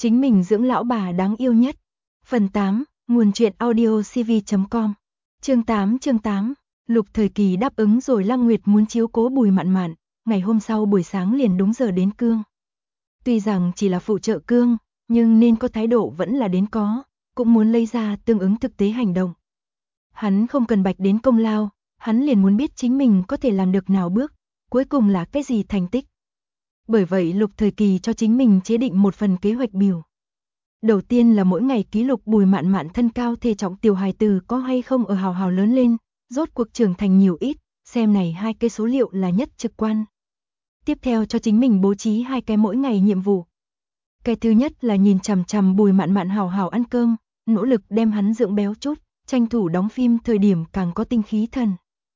Chính mình dưỡng lão bà đáng yêu nhất. Phần 8, nguồn truyện audio cv.com. Chương 8. Lục Thời Kỳ đáp ứng rồi Lăng Nguyệt muốn chiếu cố Bùi Mạn Mạn, ngày hôm sau buổi sáng liền đúng giờ đến cương. Tuy rằng chỉ là phụ trợ cương, nhưng nên có thái độ vẫn là đến có, cũng muốn lấy ra tương ứng thực tế hành động. Hắn không cần bạch đến công lao, hắn liền muốn biết chính mình có thể làm được nào bước, cuối cùng là cái gì thành tích. Bởi vậy Lục Thời Kỳ cho chính mình chế định một phần kế hoạch biểu. Đầu tiên là mỗi ngày ký lục Bùi Mạn Mạn thân cao thể trọng tiểu hài tử có hay không ở hào hào lớn lên, rốt cuộc trưởng thành nhiều ít, xem này hai cái số liệu là nhất trực quan. Tiếp theo cho chính mình bố trí hai cái mỗi ngày nhiệm vụ. Cái thứ nhất là nhìn chằm chằm Bùi Mạn Mạn hào hào ăn cơm, nỗ lực đem hắn dưỡng béo chút, tranh thủ đóng phim thời điểm càng có tinh khí thần.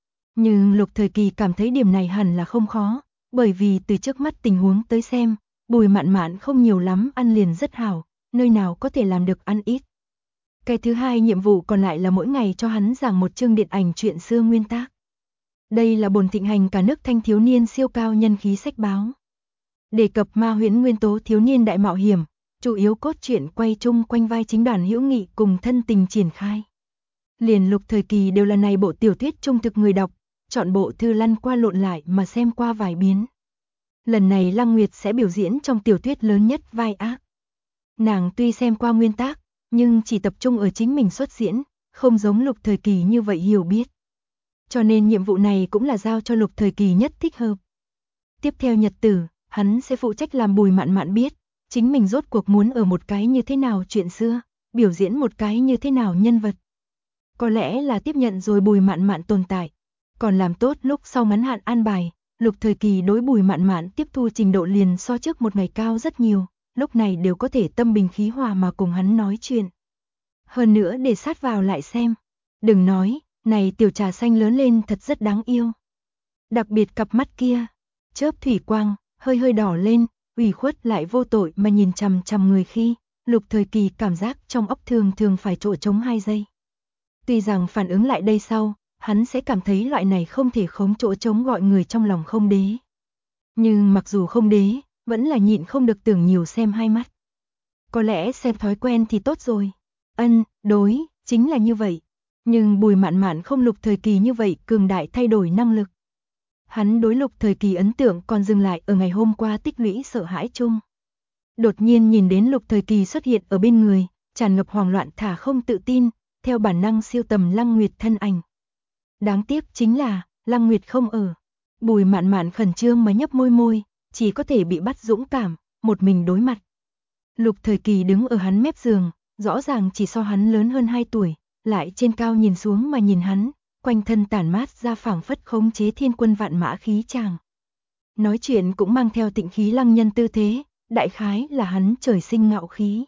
Nhưng Lục Thời Kỳ cảm thấy điểm này hẳn là không khó, bởi vì từ trước mắt tình huống tới xem, Bùi Mạn Mạn không nhiều lắm ăn liền rất hảo, nơi nào có thể làm được ăn ít. Cái thứ hai nhiệm vụ còn lại là mỗi ngày cho hắn giảng một chương điện ảnh chuyện xưa nguyên tác. Đây là bồn thịnh hành cả nước thanh thiếu niên siêu cao nhân khí sách báo. Đề cập ma huyễn nguyên tố thiếu niên đại mạo hiểm, chủ yếu cốt truyện quay chung quanh vai chính đoàn hữu nghị cùng thân tình triển khai. Liền Lục Thời Kỳ đều là này bộ tiểu thuyết trung thực người đọc, chọn bộ thư lăn qua lộn lại mà xem qua vài biến. Lần này Lăng Nguyệt sẽ biểu diễn trong tiểu thuyết lớn nhất vai ác. Nàng tuy xem qua nguyên tác, nhưng chỉ tập trung ở chính mình xuất diễn, không giống Lục Thời Kỳ như vậy hiểu biết. Cho nên nhiệm vụ này cũng là giao cho Lục Thời Kỳ nhất thích hợp. Tiếp theo nhật tử, hắn sẽ phụ trách làm Bùi Mạn Mạn biết, chính mình rốt cuộc muốn ở một cái như thế nào chuyện xưa, biểu diễn một cái như thế nào nhân vật. Có lẽ là tiếp nhận rồi Bùi Mạn Mạn tồn tại, còn làm tốt lúc sau ngắn hạn an bài, Lục Thời Kỳ đối Bùi Mạn Mạn tiếp thu trình độ liền so trước một ngày cao rất nhiều, lúc này đều có thể tâm bình khí hòa mà cùng hắn nói chuyện. Hơn nữa để sát vào lại xem, đừng nói, này tiểu trà xanh lớn lên thật rất đáng yêu. Đặc biệt cặp mắt kia, chớp thủy quang, hơi hơi đỏ lên, ủy khuất lại vô tội mà nhìn chằm chằm người khi, Lục Thời Kỳ cảm giác trong óc thường phải chỗ trống 2 giây. Tuy rằng phản ứng lại đây sau, hắn sẽ cảm thấy loại này không thể khống chỗ trống gọi người trong lòng không đế. Nhưng mặc dù không đế, vẫn là nhịn không được tưởng nhiều xem hai mắt. Có lẽ xem thói quen thì tốt rồi. Đối, chính là như vậy. Nhưng Bùi Mạn Mạn không Lục Thời Kỳ như vậy cường đại thay đổi năng lực. Hắn đối Lục Thời Kỳ ấn tượng còn dừng lại ở ngày hôm qua tích lũy sợ hãi chung. Đột nhiên nhìn đến Lục Thời Kỳ xuất hiện ở bên người, tràn ngập hoảng loạn thả không tự tin, theo bản năng siêu tầm Lăng Nguyệt thân ảnh. Đáng tiếc chính là, Lăng Nguyệt không ở. Bùi Mạn Mạn khẩn trương mà nhấp môi, chỉ có thể bị bắt dũng cảm, một mình đối mặt. Lục Thời Kỳ đứng ở hắn mép giường, rõ ràng chỉ so hắn lớn hơn 2 tuổi, lại trên cao nhìn xuống mà nhìn hắn, quanh thân tản mát ra phảng phất khống chế thiên quân vạn mã khí chàng. Nói chuyện cũng mang theo tịnh khí lăng nhân tư thế, đại khái là hắn trời sinh ngạo khí.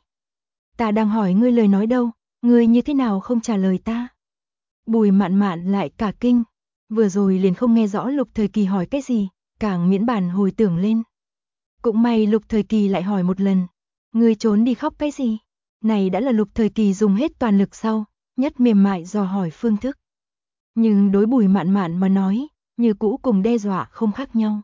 Ta đang hỏi ngươi lời nói đâu, ngươi như thế nào không trả lời ta? Bùi Mạn Mạn lại cả kinh, vừa rồi liền không nghe rõ Lục Thời Kỳ hỏi cái gì, càng miễn bàn hồi tưởng lên. Cũng may Lục Thời Kỳ lại hỏi một lần, ngươi trốn đi khóc cái gì? Này đã là Lục Thời Kỳ dùng hết toàn lực sau, nhất mềm mại dò hỏi phương thức. Nhưng đối Bùi Mạn Mạn mà nói, như cũ cùng đe dọa không khác nhau.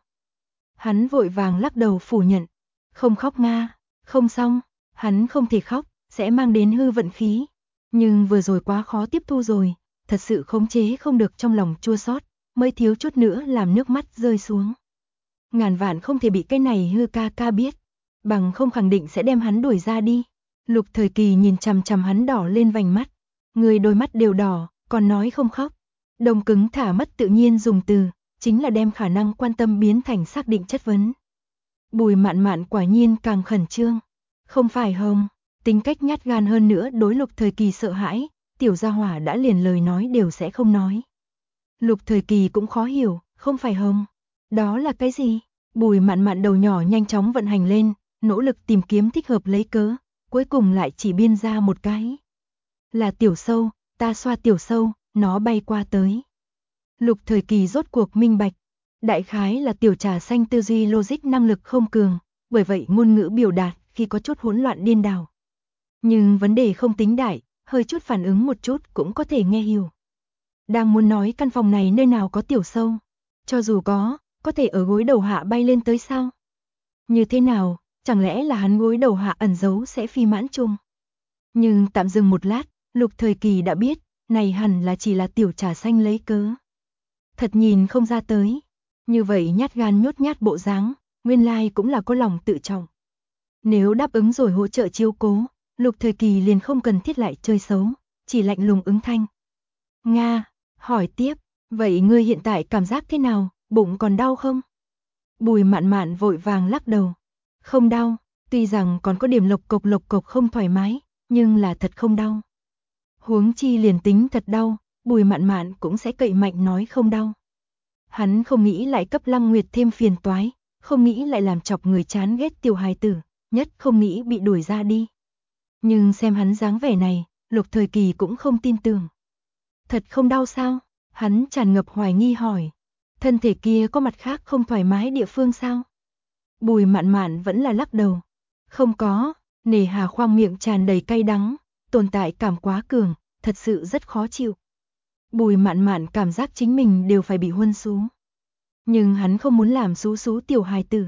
Hắn vội vàng lắc đầu phủ nhận, không khóc Nga, không xong, hắn không thể khóc, sẽ mang đến hư vận khí. Nhưng vừa rồi quá khó tiếp thu rồi, thật sự khống chế không được trong lòng chua xót, mới thiếu chút nữa làm nước mắt rơi xuống. Ngàn vạn không thể bị cái này hư ca ca biết, bằng không khẳng định sẽ đem hắn đuổi ra đi. Lục Thời Kỳ nhìn chằm chằm hắn đỏ lên vành mắt, người đôi mắt đều đỏ, còn nói không khóc. Đông cứng thả mất tự nhiên dùng từ, chính là đem khả năng quan tâm biến thành xác định chất vấn. Bùi Mạn Mạn quả nhiên càng khẩn trương. Không phải Hồng, tính cách nhát gan hơn nữa đối Lục Thời Kỳ sợ hãi, tiểu gia hỏa đã liền lời nói đều sẽ không nói. Lục Thời Kỳ cũng khó hiểu, không phải Hồng. Đó là cái gì? Bùi Mạn Mạn đầu nhỏ nhanh chóng vận hành lên, nỗ lực tìm kiếm thích hợp lấy cớ, cuối cùng lại chỉ biên ra một cái. Là tiểu sâu, ta xoa tiểu sâu, nó bay qua tới. Lục Thời Kỳ rốt cuộc minh bạch, đại khái là tiểu trà xanh tư duy logic năng lực không cường, bởi vậy ngôn ngữ biểu đạt khi có chút hỗn loạn điên đảo. Nhưng vấn đề không tính đại, hơi chút phản ứng một chút cũng có thể nghe hiểu. Đang muốn nói căn phòng này nơi nào có tiểu sâu, cho dù có thể ở gối đầu hạ bay lên tới sao? Như thế nào, chẳng lẽ là hắn gối đầu hạ ẩn giấu sẽ phi mãn chung. Nhưng tạm dừng một lát, Lục Thời Kỳ đã biết, này hẳn là chỉ là tiểu trà xanh lấy cớ. Thật nhìn không ra tới, như vậy nhát gan nhút nhát bộ dáng, nguyên lai cũng là có lòng tự trọng. Nếu đáp ứng rồi hỗ trợ chiếu cố, Lục Thời Kỳ liền không cần thiết lại chơi xấu, chỉ lạnh lùng ứng thanh. Nga, hỏi tiếp, vậy ngươi hiện tại cảm giác thế nào, bụng còn đau không? Bùi Mạn Mạn vội vàng lắc đầu. Không đau, tuy rằng còn có điểm lộc cộc không thoải mái, nhưng là thật không đau. Huống chi liền tính thật đau, Bùi Mạn Mạn cũng sẽ cậy mạnh nói không đau. Hắn không nghĩ lại cấp Lăng Nguyệt thêm phiền toái, không nghĩ lại làm chọc người chán ghét tiểu hài tử, nhất không nghĩ bị đuổi ra đi. Nhưng xem hắn dáng vẻ này, Lục Thời Kỳ cũng không tin tưởng. Thật không đau sao? Hắn tràn ngập hoài nghi hỏi. Thân thể kia có mặt khác không thoải mái địa phương sao? Bùi Mạn Mạn vẫn là lắc đầu. Không có, nề hà khoang miệng tràn đầy cay đắng, tồn tại cảm quá cường, thật sự rất khó chịu. Bùi Mạn Mạn cảm giác chính mình đều phải bị huân sú. Nhưng hắn không muốn làm xú tiểu hài tử.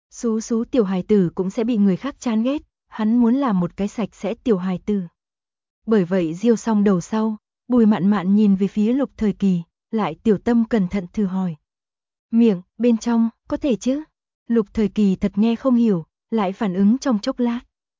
Xú tiểu hài tử cũng sẽ bị người khác chán ghét, hắn muốn làm một cái sạch sẽ tiểu hài tử. Bởi vậy riêu xong đầu sau, Bùi Mạn Mạn nhìn về phía Lục Thời Kỳ, lại tiểu tâm cẩn thận thử hỏi. Miệng, bên trong, có thể chứ? Lục Thời Kỳ thật nghe không hiểu, lại phản ứng trong chốc lát.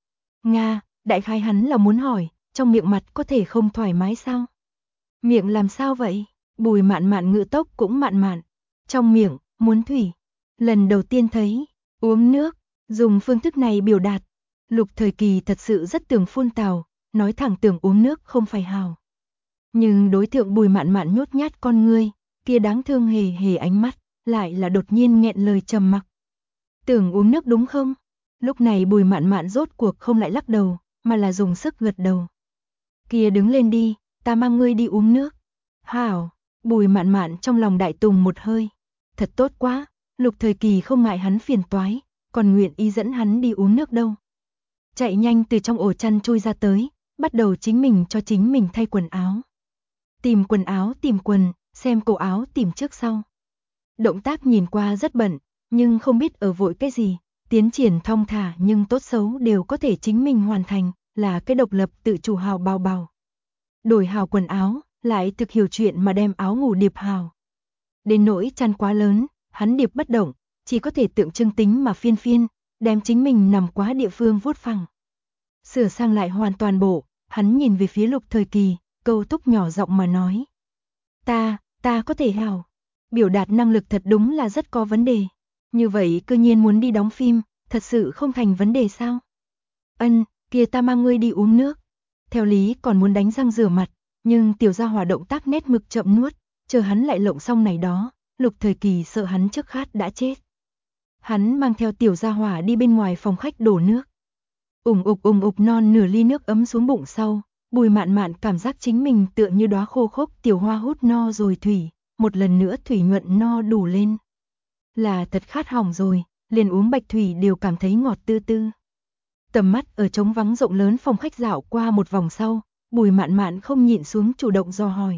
Nga, đại khái hắn là muốn hỏi, trong miệng mặt có thể không thoải mái sao? Miệng làm sao vậy? Bùi Mạn Mạn ngữ tốc cũng mạn mạn. Trong miệng, muốn thủy. Lần đầu tiên thấy, uống nước, dùng phương thức này biểu đạt. Lục Thời Kỳ thật sự rất tưởng phun tào, nói thẳng tưởng uống nước không phải hào. Nhưng đối tượng Bùi Mạn Mạn nhút nhát con ngươi, kia đáng thương hề hề ánh mắt, lại là đột nhiên nghẹn lời trầm mặc. Tưởng uống nước đúng không? Lúc này Bùi Mạn Mạn rốt cuộc không lại lắc đầu, mà là dùng sức gật đầu. Kia đứng lên đi, ta mang ngươi đi uống nước. Hảo, Bùi Mạn Mạn trong lòng đại tùng một hơi. Thật tốt quá, Lục Thời Kỳ không ngại hắn phiền toái, còn nguyện ý dẫn hắn đi uống nước đâu. Chạy nhanh từ trong ổ chăn chui ra tới, bắt đầu chính mình cho chính mình thay quần áo. Tìm quần áo tìm quần, xem cổ áo tìm trước sau. Động tác nhìn qua rất bận, nhưng không biết ở vội cái gì, tiến triển thong thả nhưng tốt xấu đều có thể chính mình hoàn thành, là cái độc lập tự chủ hào bào bào. Đổi hào quần áo, lại thực hiểu chuyện mà đem áo ngủ điệp hào. Đến nỗi chăn quá lớn, hắn điệp bất động, chỉ có thể tượng trưng tính mà phiên phiên, đem chính mình nằm quá địa phương vuốt phẳng. Sửa sang lại hoàn toàn bộ, hắn nhìn về phía Lục Thời Kỳ, câu túc nhỏ giọng mà nói. Ta có thể hào. Biểu đạt năng lực thật đúng là rất có vấn đề. Như vậy cư nhiên muốn đi đóng phim, thật sự không thành vấn đề sao? Ân, kia ta mang ngươi đi uống nước. Theo lý còn muốn đánh răng rửa mặt, nhưng tiểu gia hỏa động tác nét mực chậm nuốt, chờ hắn lại lộng xong này đó, Lục Thời Kỳ sợ hắn trước khát đã chết. Hắn mang theo tiểu gia hỏa đi bên ngoài phòng khách đổ nước. Ủng ục non nửa ly nước ấm xuống bụng sau, Bùi Mạn Mạn cảm giác chính mình tựa như đóa khô khốc tiểu hoa hút no rồi thủy, một lần nữa thủy nhuận no đủ lên. Là thật khát hỏng rồi, liền uống bạch thủy đều cảm thấy ngọt tư tư. Tầm mắt ở trống vắng rộng lớn phòng khách dạo qua một vòng sau, Bùi Mạn Mạn không nhịn xuống chủ động dò hỏi.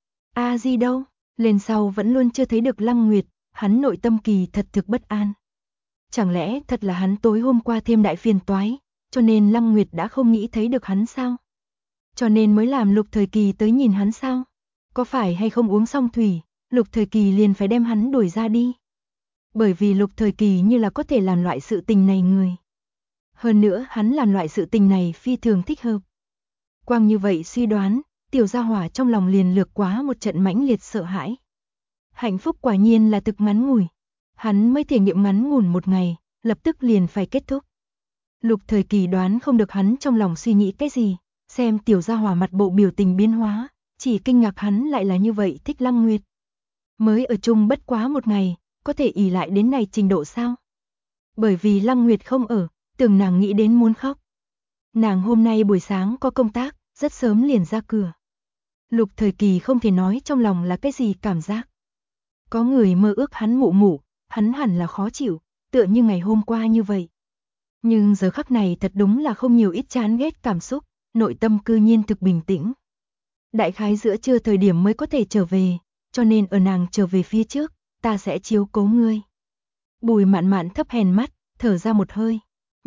A Di đâu? Lên sau vẫn luôn chưa thấy được Lăng Nguyệt, hắn nội tâm kỳ thật thực bất an. Chẳng lẽ thật là hắn tối hôm qua thêm đại phiền toái, cho nên Lăng Nguyệt đã không nghĩ thấy được hắn sao? Cho nên mới làm Lục Thời Kỳ tới nhìn hắn sao? Có phải hay không uống xong thủy, Lục Thời Kỳ liền phải đem hắn đuổi ra đi? Bởi vì Lục Thời Kỳ như là có thể làm loại sự tình này người. Hơn nữa hắn làm loại sự tình này phi thường thích hợp. Quang như vậy suy đoán, tiểu gia hỏa trong lòng liền lược quá một trận mãnh liệt sợ hãi. Hạnh phúc quả nhiên là thực ngắn ngủi. Hắn mới thể nghiệm ngắn ngủn một ngày, lập tức liền phải kết thúc. Lục Thời Kỳ đoán không được hắn trong lòng suy nghĩ cái gì, xem tiểu gia hỏa mặt bộ biểu tình biến hóa, chỉ kinh ngạc hắn lại là như vậy thích Lăng Nguyệt. Mới ở chung bất quá một ngày, có thể ỷ lại đến này trình độ sao? Bởi vì Lăng Nguyệt không ở, tưởng nàng nghĩ đến muốn khóc. Nàng hôm nay buổi sáng có công tác, rất sớm liền ra cửa. Lục Thời Kỳ không thể nói trong lòng là cái gì cảm giác. Có người mơ ước hắn mụ, hắn hẳn là khó chịu, tựa như ngày hôm qua như vậy. Nhưng giờ khắc này thật đúng là không nhiều ít chán ghét cảm xúc, nội tâm cư nhiên thực bình tĩnh. Đại khái giữa trưa thời điểm mới có thể trở về, cho nên ở nàng trở về phía trước, ta sẽ chiếu cố ngươi. Bùi Mạn Mạn thấp hèn mắt, thở ra một hơi.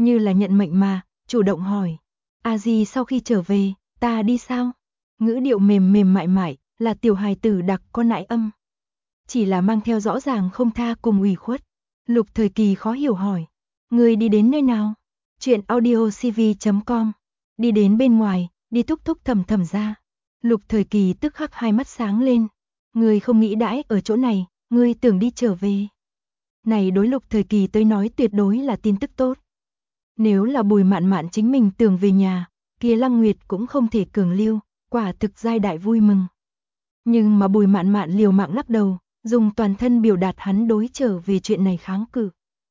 như là nhận mệnh mà, chủ động hỏi. A Di sau khi trở về, ta đi sao? Ngữ điệu mềm mềm mại mại, là tiểu hài tử đặc có nãi âm. Chỉ là mang theo rõ ràng không tha cùng ủy khuất. Lục Thời Kỳ khó hiểu hỏi. Người đi đến nơi nào? Chuyện audiocv.com. Đi đến bên ngoài, đi thúc thúc thầm thầm ra. Lục Thời Kỳ tức khắc hai mắt sáng lên. Người không nghĩ đãi ở chỗ này, người tưởng đi trở về. Này đối Lục Thời Kỳ tới nói tuyệt đối là tin tức tốt. Nếu là Bùi Mạn Mạn chính mình tưởng về nhà, kia Lăng Nguyệt cũng không thể cường lưu, quả thực giai đại vui mừng. Nhưng mà Bùi Mạn Mạn liều mạng lắc đầu, dùng toàn thân biểu đạt hắn đối trở về chuyện này kháng cự.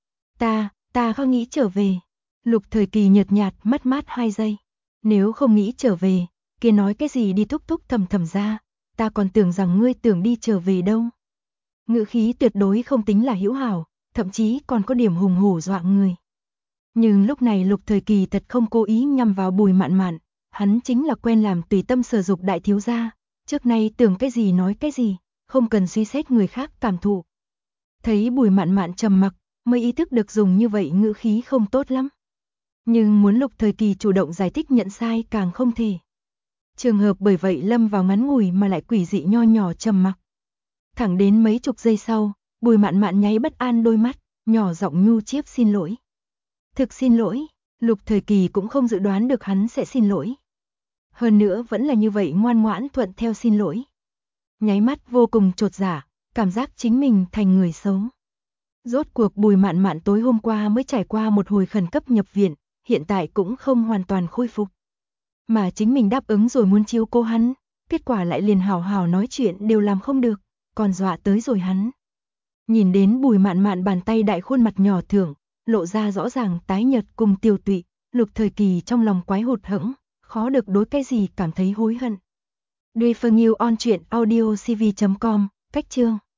Ta không nghĩ trở về. Lục Thời Kỳ nhợt nhạt mất mát 2 giây. Nếu không nghĩ trở về, kia nói cái gì đi thúc thúc thầm thầm ra, ta còn tưởng rằng ngươi tưởng đi trở về đâu. Ngữ khí tuyệt đối không tính là hữu hảo, thậm chí còn có điểm hùng hổ dọa người. Nhưng lúc này Lục Thời Kỳ thật không cố ý nhằm vào Bùi Mạn Mạn, hắn chính là quen làm tùy tâm sở dục đại thiếu gia, trước nay tưởng cái gì nói cái gì, không cần suy xét người khác cảm thụ. Thấy Bùi Mạn Mạn trầm mặc, mới ý thức được dùng như vậy ngữ khí không tốt lắm. Nhưng muốn Lục Thời Kỳ chủ động giải thích nhận sai càng không thể. Trường hợp bởi vậy lâm vào ngắn ngủi mà lại quỷ dị nho nhỏ trầm mặc. Thẳng đến mấy chục giây sau, Bùi Mạn Mạn nháy bất an đôi mắt, nhỏ giọng nhu chiếp xin lỗi. Thực xin lỗi, Lục Thời Kỳ cũng không dự đoán được hắn sẽ xin lỗi. Hơn nữa vẫn là như vậy ngoan ngoãn thuận theo xin lỗi. Nháy mắt vô cùng chột dạ, cảm giác chính mình thành người xấu. Rốt cuộc Bùi Mạn Mạn tối hôm qua mới trải qua một hồi khẩn cấp nhập viện, hiện tại cũng không hoàn toàn khôi phục. Mà chính mình đáp ứng rồi muốn chiếu cố hắn, kết quả lại liền hào hào nói chuyện đều làm không được, còn dọa tới rồi hắn. Nhìn đến Bùi Mạn Mạn bàn tay đại khuôn mặt nhỏ thưởng, lộ ra rõ ràng tái nhợt cùng tiêu tụy, Lục Thời Kỳ trong lòng quái hụt hẫng, khó được đối cái gì cảm thấy hối hận. Duy Phương Yêu on truyện audiocv.com, cách chương